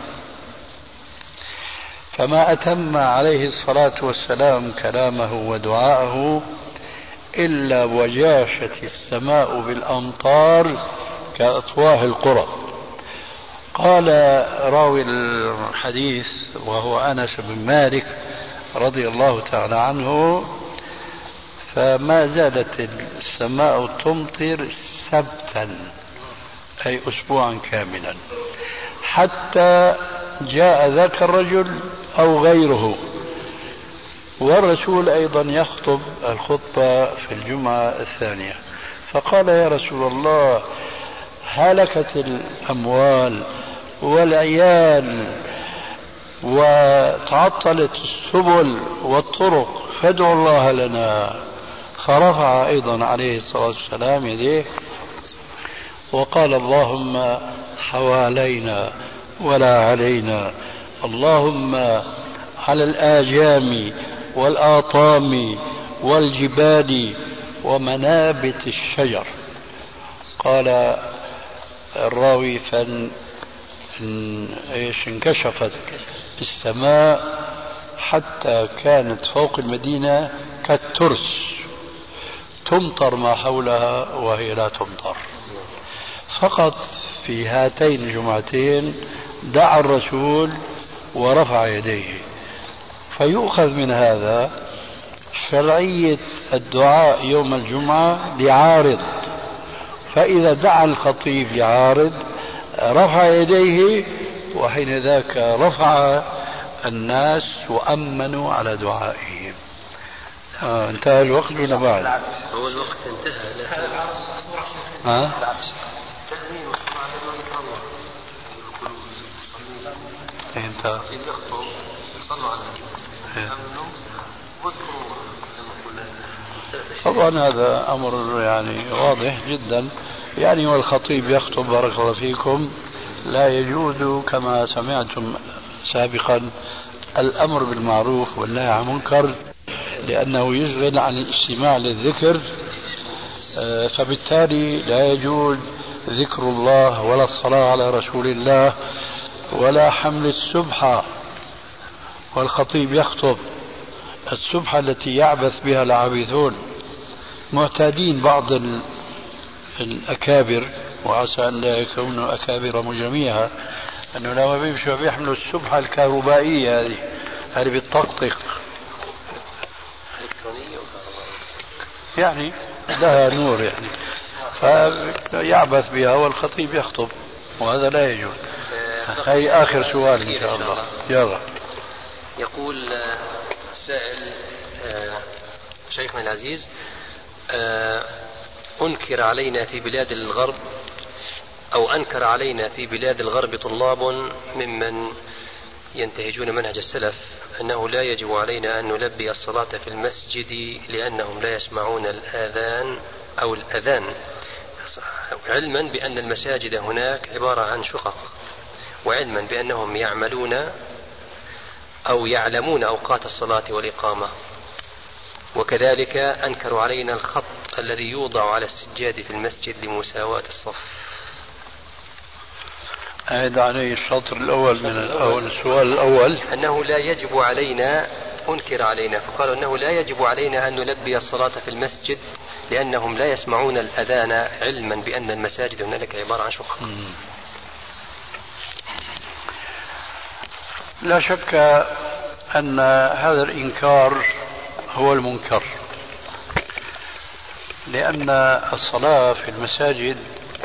فما أتم عليه الصلاة والسلام كلامه ودعاءه إلا وجاشت السماء بالأمطار كأفواه القرى. قال راوي الحديث وهو أنس بن مالك رضي الله تعالى عنه: فما زالت السماء تمطر سبتا، أي أسبوعا كاملا، حتى جاء ذاك الرجل أو غيره، والرسول أيضا يخطب الخطبة في الجمعة الثانية، فقال: يا رسول الله، هلكت الأموال والعيال وتعطلت السبل والطرق فادعوا الله لنا. فرفع أيضا عليه الصلاة والسلام يديه وقال: اللهم حوالينا ولا علينا، اللهم على الآجام والآطام والجبال ومنابت الشجر. قال الراوي: انكشفت السماء حتى كانت فوق المدينة كالترس، تمطر ما حولها وهي لا تمطر. فقط في هاتين الجمعتين دعا الرسول ورفع يديه. فيؤخذ من هذا شرعية الدعاء يوم الجمعة لعارض، فإذا دعا الخطيب لعارض رفع يديه، وحين ذاك رفع الناس وأمنوا على دعائهم. انتهى الوقت ولا بعد؟ هو الوقت انتهى لكن انتهى. طبعا هذا أمر يعني واضح جدا، يعني والخطيب يخطب بارك الله فيكم لا يجوز كما سمعتم سابقا الأمر بالمعروف والنهي عن المنكر، لأنه يشغل عن الاستماع للذكر، فبالتالي لا يجوز ذكر الله ولا الصلاة على رسول الله ولا حمل السبحة. والخطيب يخطب السبحة التي يعبث بها العابثون، معتادين بعض الأكابر، وعسى أن لا يكونوا أكابر مجميعها، أنه لما بيمشوا بيحملوا السبحة الكهربائية هذه بالطقطق، يعني لها نور يعني، فيعبث بها والخطيب يخطب، وهذا لا يجوز. هي آخر سؤال إن شاء الله. يلا. يقول سائل: شيخنا العزيز، أنكر علينا في بلاد الغرب أو أنكر علينا في بلاد الغرب طلاب ممن ينتهجون منهج السلف أنه لا يجب علينا أن نلبي الصلاة في المسجد لأنهم لا يسمعون الآذان أو الأذان، علما بأن المساجد هناك عبارة عن شقق، وعلما بأنهم يعملون أو يعلمون أوقات الصلاة والإقامة. وكذلك أنكروا علينا الخط الذي يوضع على السجاد في المسجد لمساواة الصف. أعد عليه الشطر الأول من السؤال الأول. أنه لا يجب علينا، أنكر علينا، فقالوا أنه لا يجب علينا أن نلبي الصلاة في المسجد لأنهم لا يسمعون الأذان، علما بأن المساجد هنالك عبارة عن شقق. لا شك أن هذا الإنكار هو المنكر، لأن الصلاة في المساجد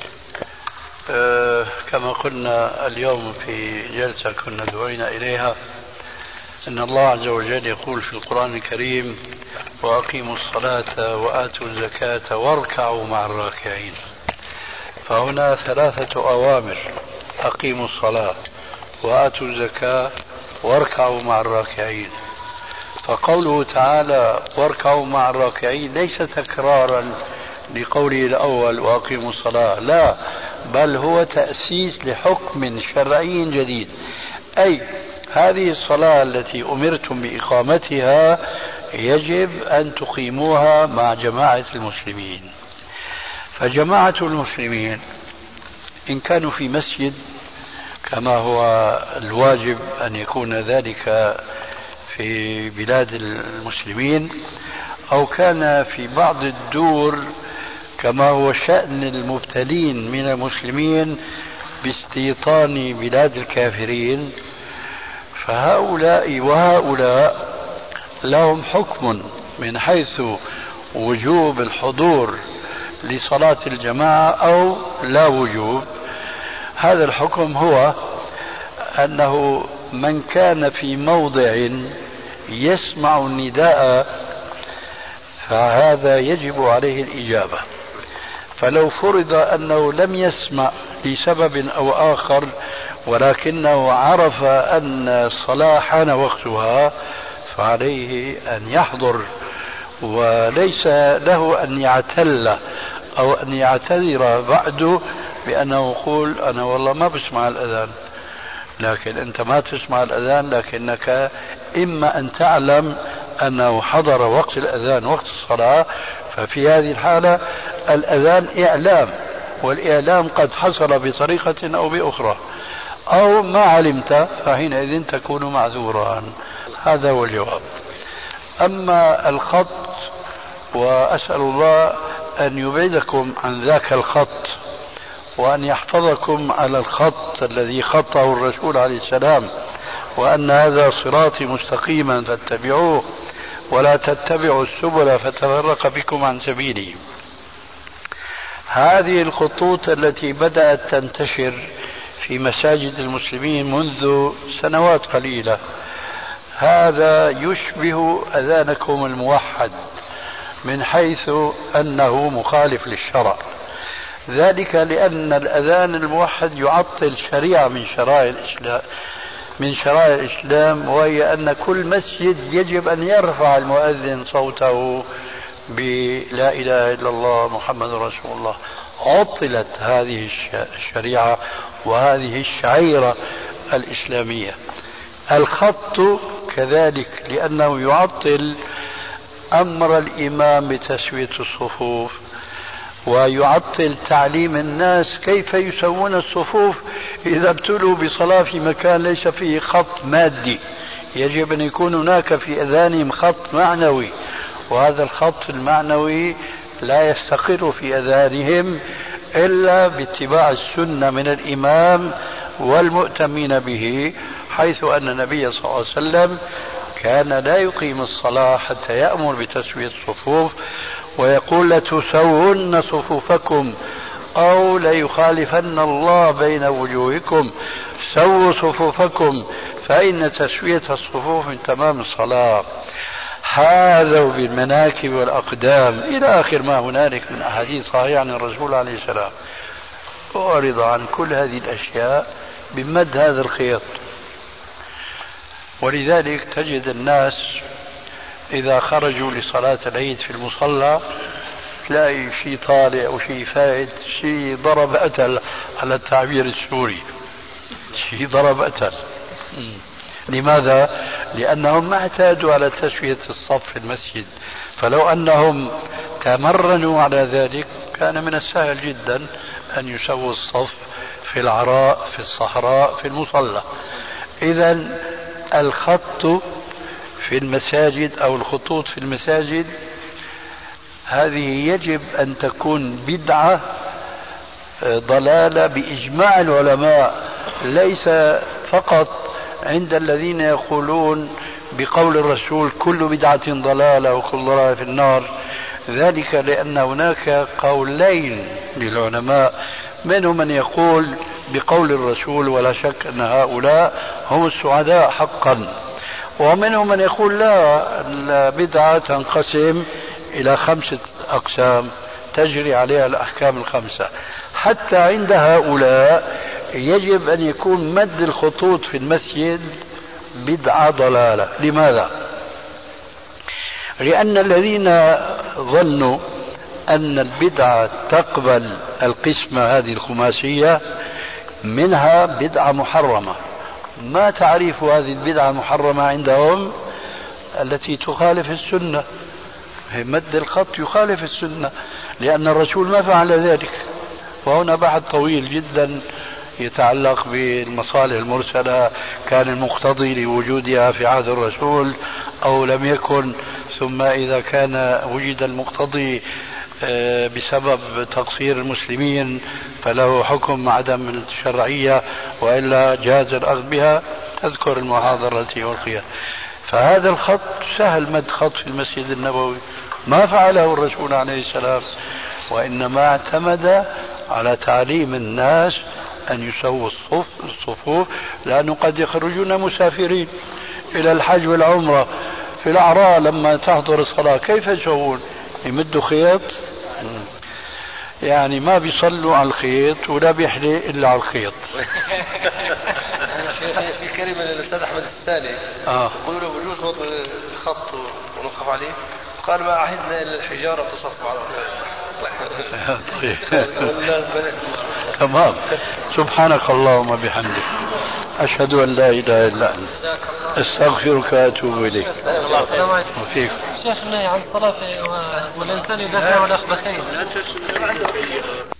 كما قلنا اليوم في جلسة كنا دعينا إليها، أن الله عز وجل يقول في القرآن الكريم: وأقيموا الصلاة وآتوا الزكاة واركعوا مع الراكعين. فهنا ثلاثة أوامر: أقيموا الصلاة وآتوا الزكاة واركعوا مع الراكعين. فقوله تعالى واركعوا مع الراكعين ليس تكرارا لقوله الأول وأقيموا الصلاة، لا، بل هو تأسيس لحكم شرعي جديد، أي هذه الصلاة التي أمرتم بإقامتها يجب أن تقيموها مع جماعة المسلمين. فجماعة المسلمين إن كانوا في مسجد كما هو الواجب أن يكون ذلك في بلاد المسلمين، أو كان في بعض الدور كما هو شأن المبتلين من المسلمين باستيطان بلاد الكافرين، فهؤلاء وهؤلاء لهم حكم من حيث وجوب الحضور لصلاة الجماعة أو لا وجوب. هذا الحكم هو أنه من كان في موضع يسمع النداء فهذا يجب عليه الإجابة. فلو فرض أنه لم يسمع لسبب أو آخر ولكنه عرف أن الصلاة حان وقتها فعليه أن يحضر، وليس له أن يعتل أو أن يعتذر بعده بأنه يقول أنا والله ما بسمع الأذان. لكن أنت ما تسمع الأذان، لكنك إما أن تعلم أنه حضر وقت الأذان وقت الصلاة، ففي هذه الحالة الأذان إعلام، والإعلام قد حصل بطريقة أو بأخرى، أو ما علمت فحينئذ تكون معذورا. هذا هو الجواب. أما الخط، وأسأل الله أن يبعدكم عن ذاك الخط وأن يحفظكم على الخط الذي خطه الرسول عليه السلام، وأن هذا صراطي مستقيما فاتبعوه ولا تتبعوا السبل فتفرق بكم عن سبيله. هذه الخطوط التي بدأت تنتشر في مساجد المسلمين منذ سنوات قليلة، هذا يشبه أذانكم الموحد من حيث أنه مخالف للشرع. ذلك لأن الأذان الموحد يعطل شريعة من شرائع الإسلام، وهي أن كل مسجد يجب أن يرفع المؤذن صوته بلا إله إلا الله محمد رسول الله. عطلت هذه الشريعة وهذه الشعيرة الإسلامية. الخط كذلك لأنه يعطل أمر الإمام بتسوية الصفوف، ويعطل تعليم الناس كيف يسوون الصفوف إذا ابتلوا بصلاة في مكان ليس فيه خط مادي. يجب أن يكون هناك في أذانهم خط معنوي، وهذا الخط المعنوي لا يستقر في أذانهم إلا باتباع السنة من الإمام والمؤتمين به، حيث أن النبي صلى الله عليه وسلم كان لا يقيم الصلاة حتى يأمر بتسوية الصفوف ويقول لتسون صفوفكم أو ليخالفن الله بين وجوهكم، سووا صفوفكم فإن تسوية الصفوف من تمام الصلاة. هذا بالمناكب والأقدام إلى آخر ما هنالك من أحاديث صحيحة عن الرسول عليه السلام. أعرض عن كل هذه الأشياء بمد هذا الخيط. ولذلك تجد الناس إذا خرجوا لصلاة العيد في المصلى تلاقي شيء طالع وشيء فائت، شيء ضرب أتل على التعبير السوري، شيء ضرب أتل. لماذا؟ لأنهم ما اعتادوا على تسوية الصف في المسجد، فلو أنهم تمرنوا على ذلك كان من السهل جدا أن يسووا الصف في العراء في الصحراء في المصلى. إذن الخط في المساجد أو الخطوط في المساجد هذه يجب أن تكون بدعة ضلالة بإجماع العلماء، ليس فقط عند الذين يقولون بقول الرسول كل بدعة ضلالة وكل ضلالة في النار. ذلك لأن هناك قولين للعلماء، منهم من يقول بقول الرسول ولا شك أن هؤلاء هم السعداء حقا، ومنهم من يقول لا، البدعة تنقسم إلى 5 أقسام تجري عليها الأحكام ال5. حتى عند هؤلاء يجب أن يكون مد الخطوط في المسجد بدعة ضلالة. لماذا؟ لأن الذين ظنوا أن البدعة تقبل القسمة هذه الخماسية منها بدعة محرمة. ما تعريف هذه البدعة المحرمة عندهم؟ التي تخالف السنة، مد الخط يخالف السنة، لأن الرسول ما فعل ذلك. وهنا بحث طويل جدا يتعلق بالمصالح المرسلة، كان المقتضي لوجودها في عهد الرسول أو لم يكن، ثم إذا كان وجد المقتضي بسبب تقصير المسلمين فله حكم عدم الشرعية وإلا جاز الأخذ بها. تذكر المحاضرة التي ألقيت. فهذا الخط سهل مد خط في المسجد النبوي، ما فعله الرسول عليه السلام، وإنما اعتمد على تعليم الناس أن يسووا الصفوف، لأنه قد يخرجون مسافرين إلى الحج والعمرة. في الأعراء لما تحضر الصلاة كيف يسوون؟ يمدوا خيط، يعني ما بيصلوا على الخيط ولا بيحلي إلا على الخيط. في كلمة للأستاذ أحمد السالي يقولوا له بجوز وضع خط ونوقف عليه، قال ما عهدنا إلا الحجارة تصف على تمام. سبحانك اللهم بحمدك، أشهد أن لا إله إلا أنت، أستغفرك وأتوب إليك. وفيك شيخنا عن صلاة والإنسان يدافع عن الأخبثين.